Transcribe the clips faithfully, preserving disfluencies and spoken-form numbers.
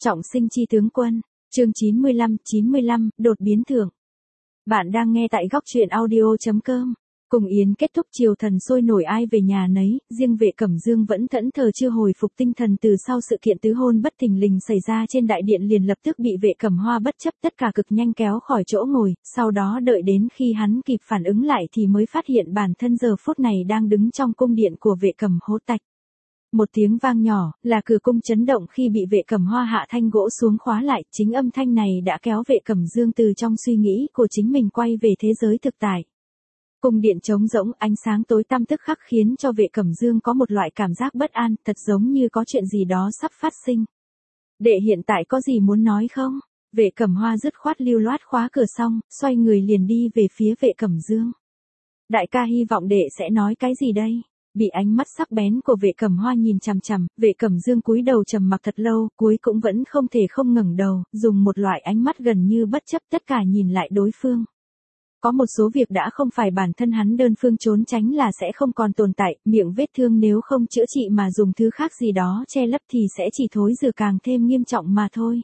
Trọng sinh chi tướng quân, chương chín mươi lăm, chín mươi lăm, đột biến thưởng. Bạn đang nghe tại góc truyện audio.com. Cùng yến kết thúc triều thần sôi nổi ai về nhà nấy, riêng Vệ Cẩm Dương vẫn thẫn thờ chưa hồi phục tinh thần từ sau sự kiện tứ hôn bất thình lình xảy ra trên đại điện, liền lập tức bị Vệ Cẩm Hoa bất chấp tất cả cực nhanh kéo khỏi chỗ ngồi, sau đó đợi đến khi hắn kịp phản ứng lại thì mới phát hiện bản thân giờ phút này đang đứng trong cung điện của Vệ Cẩm Hố Tạch. Một tiếng vang nhỏ, là cửa cung chấn động khi bị Vệ Cẩm Hoa hạ thanh gỗ xuống khóa lại, chính âm thanh này đã kéo Vệ Cẩm Dương từ trong suy nghĩ của chính mình quay về thế giới thực tại. Cung điện trống rỗng, ánh sáng tối tăm tức khắc khiến cho Vệ Cẩm Dương có một loại cảm giác bất an, thật giống như có chuyện gì đó sắp phát sinh. Đệ hiện tại có gì muốn nói không? Vệ Cẩm Hoa dứt khoát lưu loát khóa cửa xong, xoay người liền đi về phía Vệ Cẩm Dương. Đại ca hy vọng đệ sẽ nói cái gì đây? Bị ánh mắt sắc bén của Vệ Cẩm Hoa nhìn chằm chằm, Vệ Cẩm Dương cúi đầu trầm mặc thật lâu, cuối cũng vẫn không thể không ngẩng đầu, dùng một loại ánh mắt gần như bất chấp tất cả nhìn lại đối phương. Có một số việc đã không phải bản thân hắn đơn phương trốn tránh là sẽ không còn tồn tại, miệng vết thương nếu không chữa trị mà dùng thứ khác gì đó che lấp thì sẽ chỉ thối rữa càng thêm nghiêm trọng mà thôi.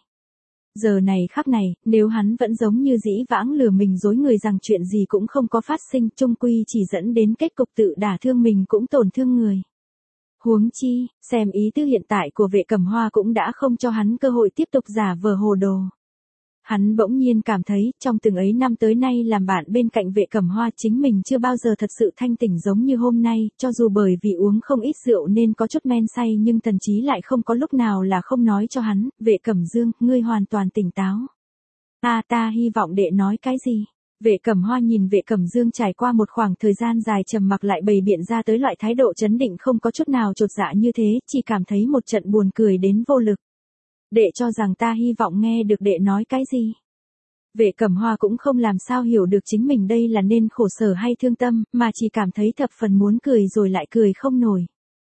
Giờ này khắc này, nếu hắn vẫn giống như dĩ vãng lừa mình dối người rằng chuyện gì cũng không có phát sinh, chung quy chỉ dẫn đến kết cục tự đả thương mình cũng tổn thương người. Huống chi, xem ý tư hiện tại của Vệ Cẩm Hoa cũng đã không cho hắn cơ hội tiếp tục giả vờ hồ đồ. Hắn bỗng nhiên cảm thấy, trong từng ấy năm tới nay làm bạn bên cạnh Vệ Cẩm Hoa chính mình chưa bao giờ thật sự thanh tỉnh giống như hôm nay, cho dù bởi vì uống không ít rượu nên có chút men say nhưng thần trí lại không có lúc nào là không nói cho hắn, Vệ Cẩm Dương, ngươi hoàn toàn tỉnh táo. Ta ta hy vọng đệ nói cái gì? Vệ Cẩm Hoa nhìn Vệ Cẩm Dương trải qua một khoảng thời gian dài trầm mặc lại bày biện ra tới loại thái độ trấn định không có chút nào chột dạ như thế, chỉ cảm thấy một trận buồn cười đến vô lực. Đệ cho rằng ta hy vọng nghe được đệ nói cái gì? Vệ Cẩm Hoa cũng không làm sao hiểu được chính mình đây là nên khổ sở hay thương tâm, mà chỉ cảm thấy thập phần muốn cười rồi lại cười không nổi.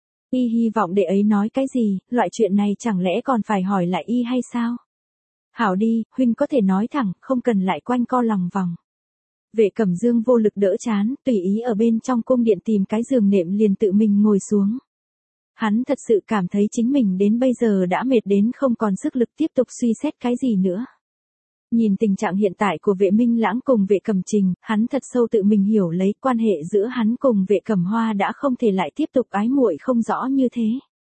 Y hy vọng đệ ấy nói cái gì, loại chuyện này chẳng lẽ còn phải hỏi lại y hay sao? Hảo đi, huynh có thể nói thẳng, không cần lại quanh co lòng vòng. Vệ Cẩm Dương vô lực đỡ chán, tùy ý ở bên trong cung điện tìm cái giường nệm liền tự mình ngồi xuống. Hắn thật sự cảm thấy chính mình đến bây giờ đã mệt đến không còn sức lực tiếp tục suy xét cái gì nữa. Nhìn tình trạng hiện tại của Vệ Minh Lãng cùng Vệ Cẩm Trình, hắn thật sâu tự mình hiểu lấy quan hệ giữa hắn cùng Vệ Cẩm Hoa đã không thể lại tiếp tục ái muội không rõ như thế.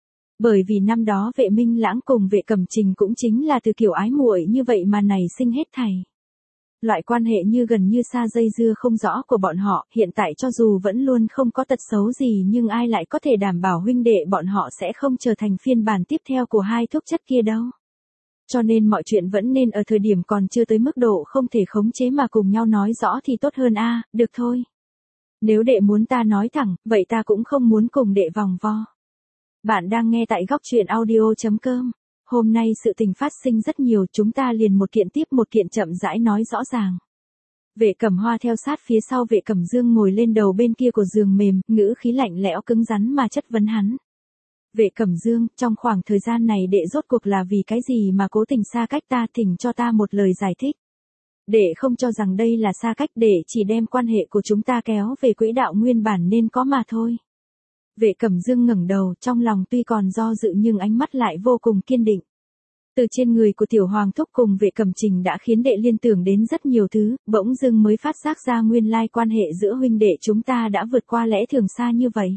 Bởi vì năm đó Vệ Minh Lãng cùng Vệ Cẩm Trình cũng chính là từ kiểu ái muội như vậy mà nảy sinh hết thảy. Loại quan hệ như gần như xa dây dưa không rõ của bọn họ, hiện tại cho dù vẫn luôn không có tật xấu gì nhưng ai lại có thể đảm bảo huynh đệ bọn họ sẽ không trở thành phiên bản tiếp theo của hai thuốc chất kia đâu. Cho nên mọi chuyện vẫn nên ở thời điểm còn chưa tới mức độ không thể khống chế mà cùng nhau nói rõ thì tốt hơn a, được thôi. Nếu đệ muốn ta nói thẳng, vậy ta cũng không muốn cùng đệ vòng vo. Bạn đang nghe tại góc truyện audio.com. Hôm nay sự tình phát sinh rất nhiều, chúng ta liền một kiện tiếp một kiện chậm rãi nói rõ ràng. Vệ Cẩm Hoa theo sát phía sau Vệ Cẩm Dương ngồi lên đầu bên kia của giường mềm, ngữ khí lạnh lẽo cứng rắn mà chất vấn hắn. Vệ Cẩm Dương, trong khoảng thời gian này đệ rốt cuộc là vì cái gì mà cố tình xa cách ta, thỉnh cho ta một lời giải thích. Đệ không cho rằng đây là xa cách, đệ chỉ đem quan hệ của chúng ta kéo về quỹ đạo nguyên bản nên có mà thôi. Vệ Cẩm Dương ngẩng đầu, trong lòng tuy còn do dự nhưng ánh mắt lại vô cùng kiên định. Từ trên người của Tiểu Hoàng thúc cùng Vệ Cẩm Trình đã khiến đệ liên tưởng đến rất nhiều thứ, bỗng dưng mới phát giác ra nguyên lai quan hệ giữa huynh đệ chúng ta đã vượt qua lẽ thường xa như vậy.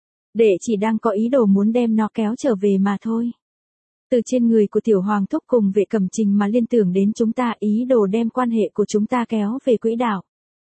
Đệ chỉ đang có ý đồ muốn đem nó kéo trở về mà thôi. Từ trên người của Tiểu Hoàng thúc cùng Vệ Cẩm Trình mà liên tưởng đến chúng ta, ý đồ đem quan hệ của chúng ta kéo về quỹ đạo.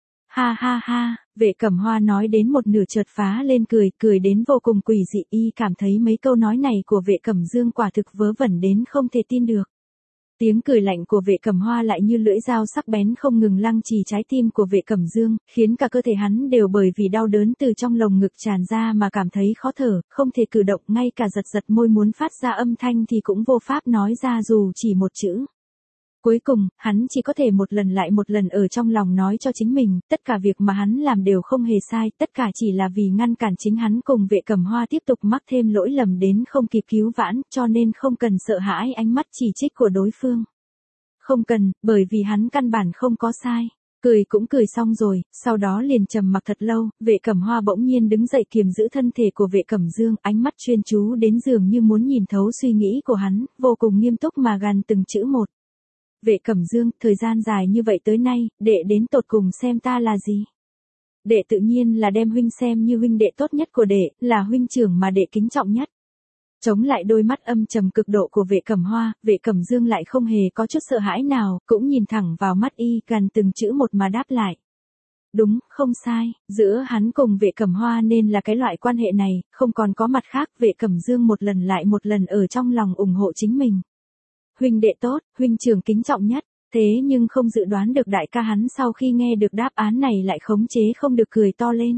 Ha ha ha, Vệ Cẩm Hoa nói đến một nửa chợt phá lên cười, cười đến vô cùng quỷ dị, y cảm thấy mấy câu nói này của Vệ Cẩm Dương quả thực vớ vẩn đến không thể tin được. Tiếng cười lạnh của Vệ Cẩm Hoa lại như lưỡi dao sắc bén không ngừng lăng trì trái tim của Vệ Cẩm Dương, khiến cả cơ thể hắn đều bởi vì đau đớn từ trong lồng ngực tràn ra mà cảm thấy khó thở, không thể cử động, ngay cả giật giật môi muốn phát ra âm thanh thì cũng vô pháp nói ra dù chỉ một chữ. Cuối cùng, hắn chỉ có thể một lần lại một lần ở trong lòng nói cho chính mình, tất cả việc mà hắn làm đều không hề sai, tất cả chỉ là vì ngăn cản chính hắn cùng Vệ Cẩm Hoa tiếp tục mắc thêm lỗi lầm đến không kịp cứu vãn, cho nên không cần sợ hãi ánh mắt chỉ trích của đối phương. Không cần, bởi vì hắn căn bản không có sai. Cười cũng cười xong rồi, sau đó liền trầm mặc thật lâu, Vệ Cẩm Hoa bỗng nhiên đứng dậy kiềm giữ thân thể của Vệ Cẩm Dương, ánh mắt chuyên chú đến dường như muốn nhìn thấu suy nghĩ của hắn, vô cùng nghiêm túc mà gằn từng chữ một. Vệ Cẩm Dương, thời gian dài như vậy tới nay, đệ đến tột cùng xem ta là gì? Đệ tự nhiên là đem huynh xem như huynh đệ tốt nhất của đệ, là huynh trưởng mà đệ kính trọng nhất. Chống lại đôi mắt âm trầm cực độ của Vệ Cẩm Hoa, Vệ Cẩm Dương lại không hề có chút sợ hãi nào, cũng nhìn thẳng vào mắt y, gần từng chữ một mà đáp lại. Đúng, không sai, giữa hắn cùng Vệ Cẩm Hoa nên là cái loại quan hệ này, không còn có mặt khác. Vệ Cẩm Dương một lần lại một lần ở trong lòng ủng hộ chính mình. Huynh đệ tốt, huynh trưởng kính trọng nhất, thế nhưng không dự đoán được đại ca hắn sau khi nghe được đáp án này lại khống chế không được cười to lên.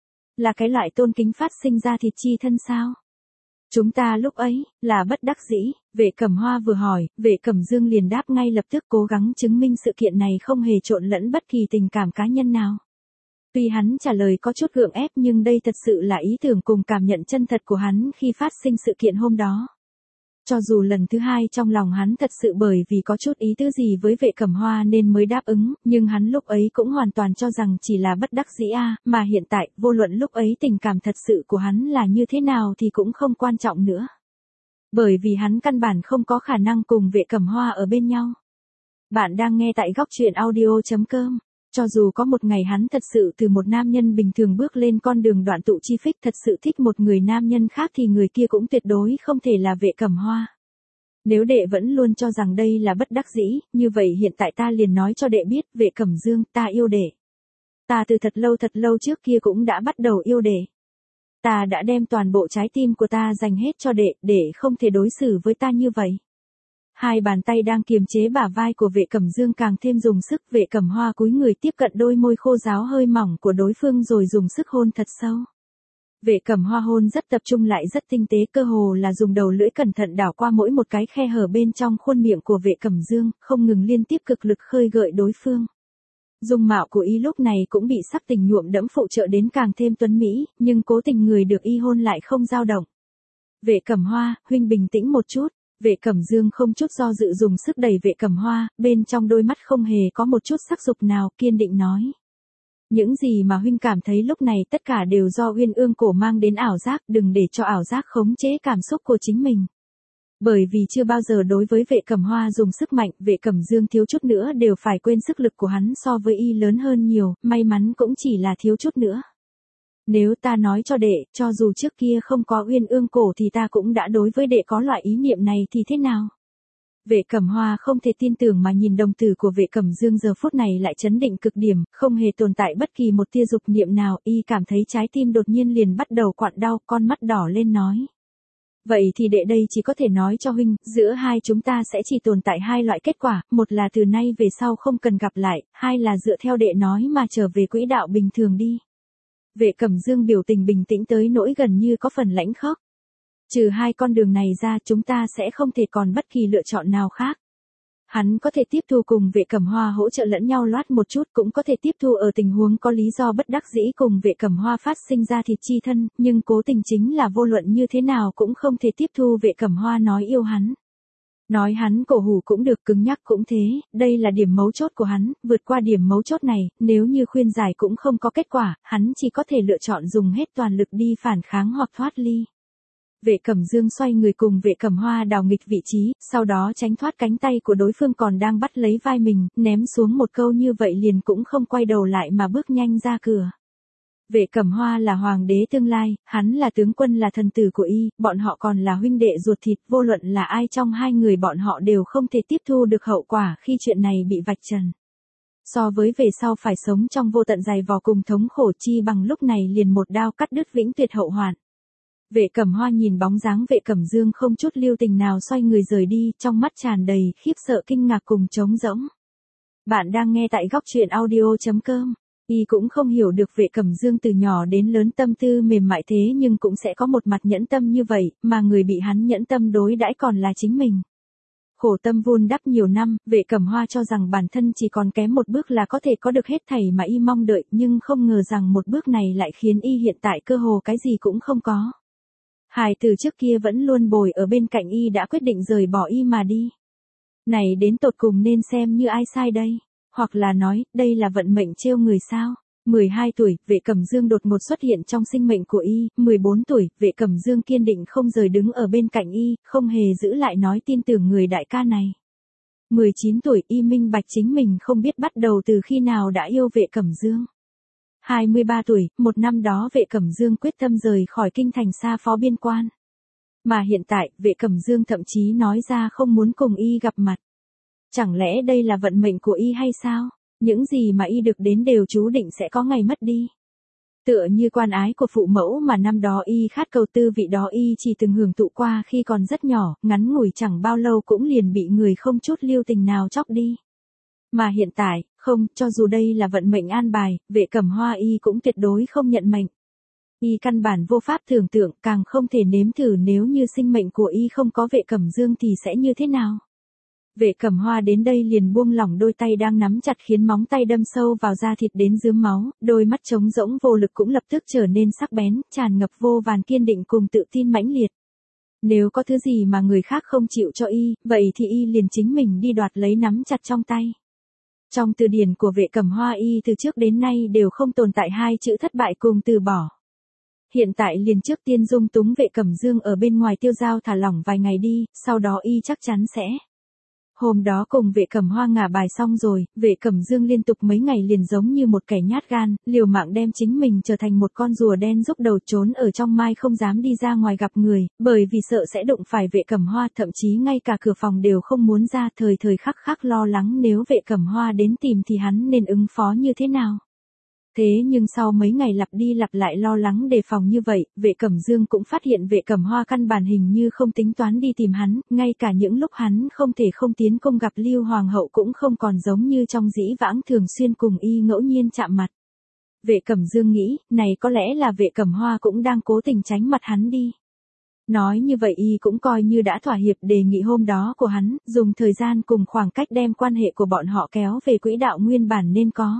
Là cái loại tôn kính phát sinh ra thịt chi thân sao? Chúng ta lúc ấy, là bất đắc dĩ. Vệ Cẩm Hoa vừa hỏi, Vệ Cẩm Dương liền đáp ngay lập tức, cố gắng chứng minh sự kiện này không hề trộn lẫn bất kỳ tình cảm cá nhân nào. Tuy hắn trả lời có chút gượng ép nhưng đây thật sự là ý tưởng cùng cảm nhận chân thật của hắn khi phát sinh sự kiện hôm đó. Cho dù lần thứ hai trong lòng hắn thật sự bởi vì có chút ý tứ gì với Vệ Cẩm Hoa nên mới đáp ứng, nhưng hắn lúc ấy cũng hoàn toàn cho rằng chỉ là bất đắc dĩ a, mà hiện tại, vô luận lúc ấy tình cảm thật sự của hắn là như thế nào thì cũng không quan trọng nữa. Bởi vì hắn căn bản không có khả năng cùng Vệ Cẩm Hoa ở bên nhau. Bạn đang nghe tại góc truyện audio chấm com. Cho dù có một ngày hắn thật sự từ một nam nhân bình thường bước lên con đường đoạn tụ chi phích, thật sự thích một người nam nhân khác thì người kia cũng tuyệt đối không thể là Vệ Cẩm Hoa. Nếu đệ vẫn luôn cho rằng đây là bất đắc dĩ, như vậy hiện tại ta liền nói cho đệ biết, Vệ Cẩm Dương, ta yêu đệ. Ta từ thật lâu thật lâu trước kia cũng đã bắt đầu yêu đệ. Ta đã đem toàn bộ trái tim của ta dành hết cho đệ, để không thể đối xử với ta như vậy. Hai bàn tay đang kiềm chế bả vai của Vệ Cẩm Dương càng thêm dùng sức. Vệ Cẩm Hoa cúi người tiếp cận đôi môi khô ráo hơi mỏng của đối phương rồi dùng sức hôn thật sâu. Vệ Cẩm Hoa hôn rất tập trung lại rất tinh tế, cơ hồ là dùng đầu lưỡi cẩn thận đảo qua mỗi một cái khe hở bên trong khuôn miệng của Vệ Cẩm Dương, không ngừng liên tiếp cực lực khơi gợi đối phương. Dung mạo của y lúc này cũng bị sắc tình nhuộm đẫm phụ trợ đến càng thêm tuấn mỹ, nhưng cố tình người được y hôn lại không dao động. Vệ Cẩm Hoa, huynh bình tĩnh một chút. Vệ Cẩm Dương không chút do dự dùng sức đẩy Vệ Cẩm Hoa, bên trong đôi mắt không hề có một chút sắc dục nào, kiên định nói. Những gì mà huynh cảm thấy lúc này tất cả đều do Uyên Ương Cổ mang đến ảo giác, đừng để cho ảo giác khống chế cảm xúc của chính mình. Bởi vì chưa bao giờ đối với Vệ Cẩm Hoa dùng sức mạnh, Vệ Cẩm Dương thiếu chút nữa đều phải quên sức lực của hắn so với y lớn hơn nhiều, may mắn cũng chỉ là thiếu chút nữa. Nếu ta nói cho đệ, cho dù trước kia không có Uyên Ương Cổ thì ta cũng đã đối với đệ có loại ý niệm này thì thế nào? Vệ Cẩm Hoa không thể tin tưởng mà nhìn đồng tử của Vệ Cẩm Dương giờ phút này lại chấn định cực điểm, không hề tồn tại bất kỳ một tia dục niệm nào, y cảm thấy trái tim đột nhiên liền bắt đầu quặn đau, con mắt đỏ lên nói. Vậy thì đệ đây chỉ có thể nói cho huynh, giữa hai chúng ta sẽ chỉ tồn tại hai loại kết quả, một là từ nay về sau không cần gặp lại, hai là dựa theo đệ nói mà trở về quỹ đạo bình thường đi. Vệ Cẩm Dương biểu tình bình tĩnh tới nỗi gần như có phần lãnh khốc. Trừ hai con đường này ra chúng ta sẽ không thể còn bất kỳ lựa chọn nào khác. Hắn có thể tiếp thu cùng Vệ Cẩm Hoa hỗ trợ lẫn nhau loát một chút, cũng có thể tiếp thu ở tình huống có lý do bất đắc dĩ cùng Vệ Cẩm Hoa phát sinh ra thịt chi thân, nhưng cố tình chính là vô luận như thế nào cũng không thể tiếp thu Vệ Cẩm Hoa nói yêu hắn. Nói hắn cổ hủ cũng được, cứng nhắc cũng thế, đây là điểm mấu chốt của hắn, vượt qua điểm mấu chốt này, nếu như khuyên giải cũng không có kết quả, hắn chỉ có thể lựa chọn dùng hết toàn lực đi phản kháng hoặc thoát ly. Vệ Cẩm Dương xoay người cùng Vệ Cẩm Hoa đảo nghịch vị trí, sau đó tránh thoát cánh tay của đối phương còn đang bắt lấy vai mình, ném xuống một câu như vậy liền cũng không quay đầu lại mà bước nhanh ra cửa. Vệ Cẩm Hoa là hoàng đế tương lai, hắn là tướng quân là thần tử của y, bọn họ còn là huynh đệ ruột thịt, vô luận là ai trong hai người bọn họ đều không thể tiếp thu được hậu quả khi chuyện này bị vạch trần. So với về sau phải sống trong vô tận dày vò cùng thống khổ chi bằng lúc này liền một đao cắt đứt vĩnh tuyệt hậu hoạn. Vệ Cẩm Hoa nhìn bóng dáng Vệ Cẩm Dương không chút lưu tình nào xoay người rời đi, trong mắt tràn đầy khiếp sợ kinh ngạc cùng trống rỗng. Bạn đang nghe tại góc truyện audio chấm com. Y cũng không hiểu được Vệ Cẩm Dương từ nhỏ đến lớn tâm tư mềm mại thế nhưng cũng sẽ có một mặt nhẫn tâm như vậy, mà người bị hắn nhẫn tâm đối đãi còn là chính mình. Khổ tâm vun đắp nhiều năm, Vệ Cẩm Hoa cho rằng bản thân chỉ còn kém một bước là có thể có được hết thảy mà y mong đợi, nhưng không ngờ rằng một bước này lại khiến y hiện tại cơ hồ cái gì cũng không có. Hài từ trước kia vẫn luôn bồi ở bên cạnh y đã quyết định rời bỏ y mà đi. Này đến tột cùng nên xem như ai sai đây? Hoặc là nói, đây là vận mệnh trêu người sao? mười hai tuổi, Vệ Cẩm Dương đột ngột xuất hiện trong sinh mệnh của y, mười bốn tuổi, Vệ Cẩm Dương kiên định không rời đứng ở bên cạnh y, không hề giữ lại nói tin tưởng người đại ca này. mười chín tuổi, y minh bạch chính mình không biết bắt đầu từ khi nào đã yêu Vệ Cẩm Dương. hai mươi ba tuổi, một năm đó Vệ Cẩm Dương quyết tâm rời khỏi kinh thành xa phó biên quan. Mà hiện tại, Vệ Cẩm Dương thậm chí nói ra không muốn cùng y gặp mặt. Chẳng lẽ đây là vận mệnh của y hay sao? Những gì mà y được đến đều chú định sẽ có ngày mất đi. Tựa như quan ái của phụ mẫu mà năm đó y khát cầu tư vị đó y chỉ từng hưởng thụ qua khi còn rất nhỏ, ngắn ngủi chẳng bao lâu cũng liền bị người không chút lưu tình nào chóc đi. Mà hiện tại, không, cho dù đây là vận mệnh an bài, Vệ Cẩm Hoa y cũng tuyệt đối không nhận mệnh. Y căn bản vô pháp tưởng tượng, càng không thể nếm thử nếu như sinh mệnh của y không có Vệ Cẩm Dương thì sẽ như thế nào. Vệ Cẩm Hoa đến đây liền buông lỏng đôi tay đang nắm chặt khiến móng tay đâm sâu vào da thịt đến rướm máu, đôi mắt trống rỗng vô lực cũng lập tức trở nên sắc bén, tràn ngập vô vàn kiên định cùng tự tin mãnh liệt. Nếu có thứ gì mà người khác không chịu cho y, vậy thì y liền chính mình đi đoạt lấy nắm chặt trong tay. Trong từ điển của Vệ Cẩm Hoa y từ trước đến nay đều không tồn tại hai chữ thất bại cùng từ bỏ. Hiện tại liền trước tiên dung túng Vệ Cẩm Dương ở bên ngoài tiêu dao thả lỏng vài ngày đi, sau đó y chắc chắn sẽ. Hôm đó cùng Vệ Cẩm Hoa ngả bài xong rồi, Vệ Cẩm Dương liên tục mấy ngày liền giống như một kẻ nhát gan, liều mạng đem chính mình trở thành một con rùa đen rúc đầu trốn ở trong mai không dám đi ra ngoài gặp người, bởi vì sợ sẽ đụng phải Vệ Cẩm Hoa, thậm chí ngay cả cửa phòng đều không muốn ra, thời thời khắc khắc lo lắng nếu Vệ Cẩm Hoa đến tìm thì hắn nên ứng phó như thế nào. Thế nhưng sau mấy ngày lặp đi lặp lại lo lắng đề phòng như vậy, Vệ Cẩm Dương cũng phát hiện Vệ Cẩm Hoa căn bản hình như không tính toán đi tìm hắn, ngay cả những lúc hắn không thể không tiến công gặp Lưu Hoàng hậu cũng không còn giống như trong dĩ vãng thường xuyên cùng y ngẫu nhiên chạm mặt. Vệ Cẩm Dương nghĩ, này có lẽ là Vệ Cẩm Hoa cũng đang cố tình tránh mặt hắn đi. Nói như vậy y cũng coi như đã thỏa hiệp đề nghị hôm đó của hắn, dùng thời gian cùng khoảng cách đem quan hệ của bọn họ kéo về quỹ đạo nguyên bản nên có.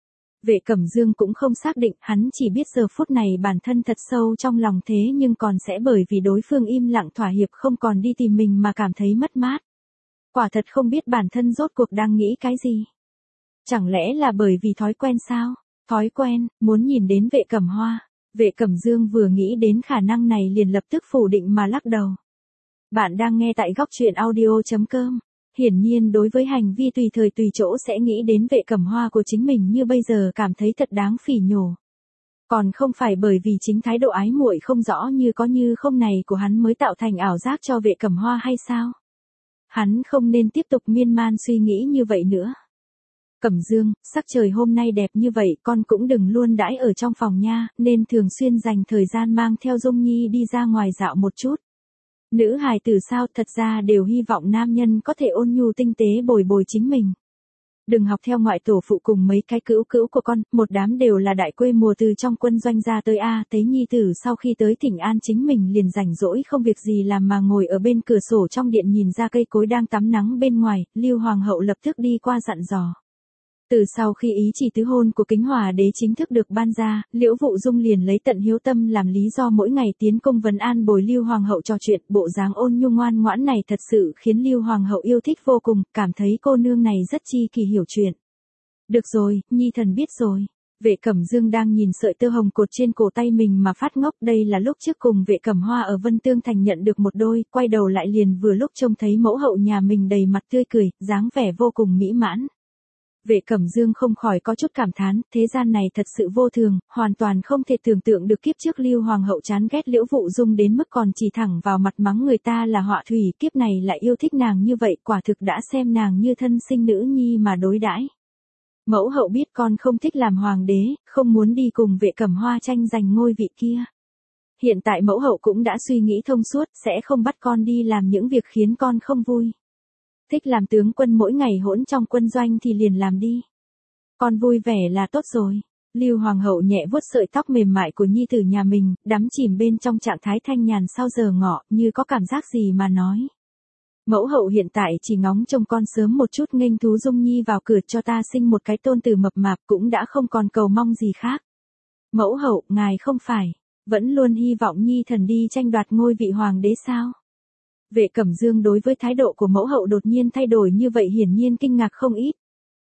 Vệ Cẩm Dương cũng không xác định, hắn chỉ biết giờ phút này bản thân thật sâu trong lòng thế nhưng còn sẽ bởi vì đối phương im lặng thỏa hiệp không còn đi tìm mình mà cảm thấy mất mát. Quả thật không biết bản thân rốt cuộc đang nghĩ cái gì. Chẳng lẽ là bởi vì thói quen sao? Thói quen, muốn nhìn đến Vệ Cẩm Hoa. Vệ Cẩm Dương vừa nghĩ đến khả năng này liền lập tức phủ định mà lắc đầu. Bạn đang nghe tại góc truyện audio chấm com. Hiển nhiên đối với hành vi tùy thời tùy chỗ sẽ nghĩ đến Vệ Cẩm Hoa của chính mình như bây giờ cảm thấy thật đáng phỉ nhổ. Còn không phải bởi vì chính thái độ ái muội không rõ như có như không này của hắn mới tạo thành ảo giác cho Vệ Cẩm Hoa hay sao? Hắn không nên tiếp tục miên man suy nghĩ như vậy nữa. Cẩm Dương, sắc trời hôm nay đẹp như vậy con cũng đừng luôn đãi ở trong phòng nha, nên thường xuyên dành thời gian mang theo Dung Nhi đi ra ngoài dạo một chút. Nữ hài tử sao thật ra đều hy vọng nam nhân có thể ôn nhu tinh tế bồi bồi chính mình. Đừng học theo ngoại tổ phụ cùng mấy cái cữu cữu của con, một đám đều là đại quê mùa từ trong quân doanh ra tới A, Tế Nhi tử sau khi tới Thịnh An chính mình liền rảnh rỗi không việc gì làm mà ngồi ở bên cửa sổ trong điện nhìn ra cây cối đang tắm nắng bên ngoài, Lưu Hoàng hậu lập tức đi qua dặn dò. Từ sau khi ý chỉ tứ hôn của Kính Hòa đế chính thức được ban ra, Liễu Vụ Dung liền lấy tận hiếu tâm làm lý do mỗi ngày tiến công vấn an bồi Lưu Hoàng hậu trò chuyện, bộ dáng ôn nhu ngoan ngoãn này thật sự khiến Lưu Hoàng hậu yêu thích vô cùng, cảm thấy cô nương này rất chi kỳ hiểu chuyện. Được rồi, Nhi thần biết rồi. Vệ Cẩm Dương đang nhìn sợi tơ hồng cột trên cổ tay mình mà phát ngốc, đây là lúc trước cùng Vệ Cẩm Hoa ở Vân Tương Thành nhận được một đôi, quay đầu lại liền vừa lúc trông thấy mẫu hậu nhà mình đầy mặt tươi cười, dáng vẻ vô cùng mỹ mãn. Vệ Cẩm Dương không khỏi có chút cảm thán, thế gian này thật sự vô thường, hoàn toàn không thể tưởng tượng được kiếp trước Lưu Hoàng hậu chán ghét Liễu Vụ Dung đến mức còn chỉ thẳng vào mặt mắng người ta là họa thủy, kiếp này lại yêu thích nàng như vậy, quả thực đã xem nàng như thân sinh nữ nhi mà đối đãi. Mẫu hậu biết con không thích làm hoàng đế, không muốn đi cùng Vệ Cẩm Hoa tranh giành ngôi vị kia. Hiện tại mẫu hậu cũng đã suy nghĩ thông suốt, sẽ không bắt con đi làm những việc khiến con không vui. Thích làm tướng quân mỗi ngày hỗn trong quân doanh thì liền làm đi. Con vui vẻ là tốt rồi. Lưu Hoàng hậu nhẹ vuốt sợi tóc mềm mại của nhi tử nhà mình, đắm chìm bên trong trạng thái thanh nhàn sau giờ ngọ, như có cảm giác gì mà nói. Mẫu hậu hiện tại chỉ ngóng trông con sớm một chút nghênh thú Dung Nhi vào cửa cho ta sinh một cái tôn tử mập mạp cũng đã không còn cầu mong gì khác. Mẫu hậu, ngài không phải, vẫn luôn hy vọng Nhi thần đi tranh đoạt ngôi vị hoàng đế sao? Vệ Cẩm Dương đối với thái độ của mẫu hậu đột nhiên thay đổi như vậy hiển nhiên kinh ngạc không ít.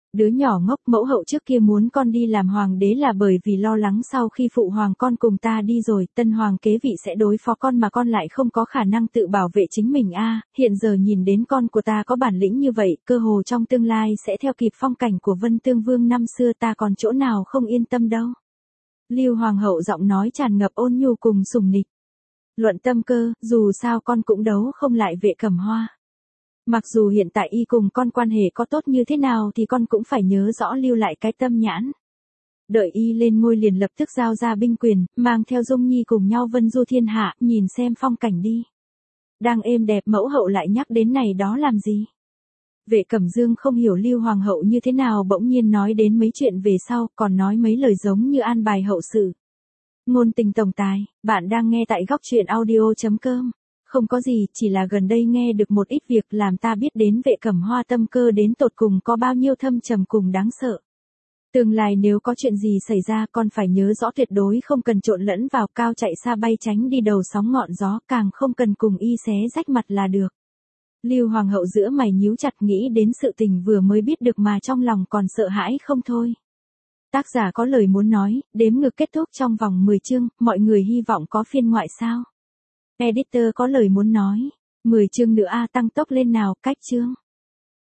Đứa nhỏ ngốc, mẫu hậu trước kia muốn con đi làm hoàng đế là bởi vì lo lắng sau khi phụ hoàng con cùng ta đi rồi, tân hoàng kế vị sẽ đối phó con mà con lại không có khả năng tự bảo vệ chính mình a. Hiện giờ nhìn đến con của ta có bản lĩnh như vậy, cơ hồ trong tương lai sẽ theo kịp phong cảnh của Vân Tương Vương năm xưa, ta còn chỗ nào không yên tâm đâu. Lưu hoàng hậu giọng nói tràn ngập ôn nhu cùng sủng nịch. Luận tâm cơ, dù sao con cũng đấu không lại Vệ Cẩm Hoa. Mặc dù hiện tại y cùng con quan hệ có tốt như thế nào thì con cũng phải nhớ rõ lưu lại cái tâm nhãn. Đợi y lên ngôi liền lập tức giao ra binh quyền, mang theo Dung Nhi cùng nhau vân du thiên hạ, nhìn xem phong cảnh đi. Đang êm đẹp mẫu hậu lại nhắc đến này đó làm gì? Vệ Cẩm Dương không hiểu Lưu hoàng hậu như thế nào bỗng nhiên nói đến mấy chuyện về sau, còn nói mấy lời giống như an bài hậu sự. Ngôn tình tổng tài, bạn đang nghe tại góc truyện audio chấm com. Không có gì, chỉ là gần đây nghe được một ít việc làm ta biết đến Vệ Cẩm Hoa tâm cơ đến tột cùng có bao nhiêu thâm trầm cùng đáng sợ. Tương lai nếu có chuyện gì xảy ra con phải nhớ rõ tuyệt đối không cần trộn lẫn vào, cao chạy xa bay tránh đi đầu sóng ngọn gió, càng không cần cùng y xé rách mặt là được. Lưu hoàng hậu giữa mày nhíu chặt nghĩ đến sự tình vừa mới biết được mà trong lòng còn sợ hãi không thôi. Tác giả có lời muốn nói, đếm ngược kết thúc trong vòng mười chương, mọi người hy vọng có phiên ngoại sao? Editor có lời muốn nói, mười chương nữa a, tăng tốc lên nào, cách chương.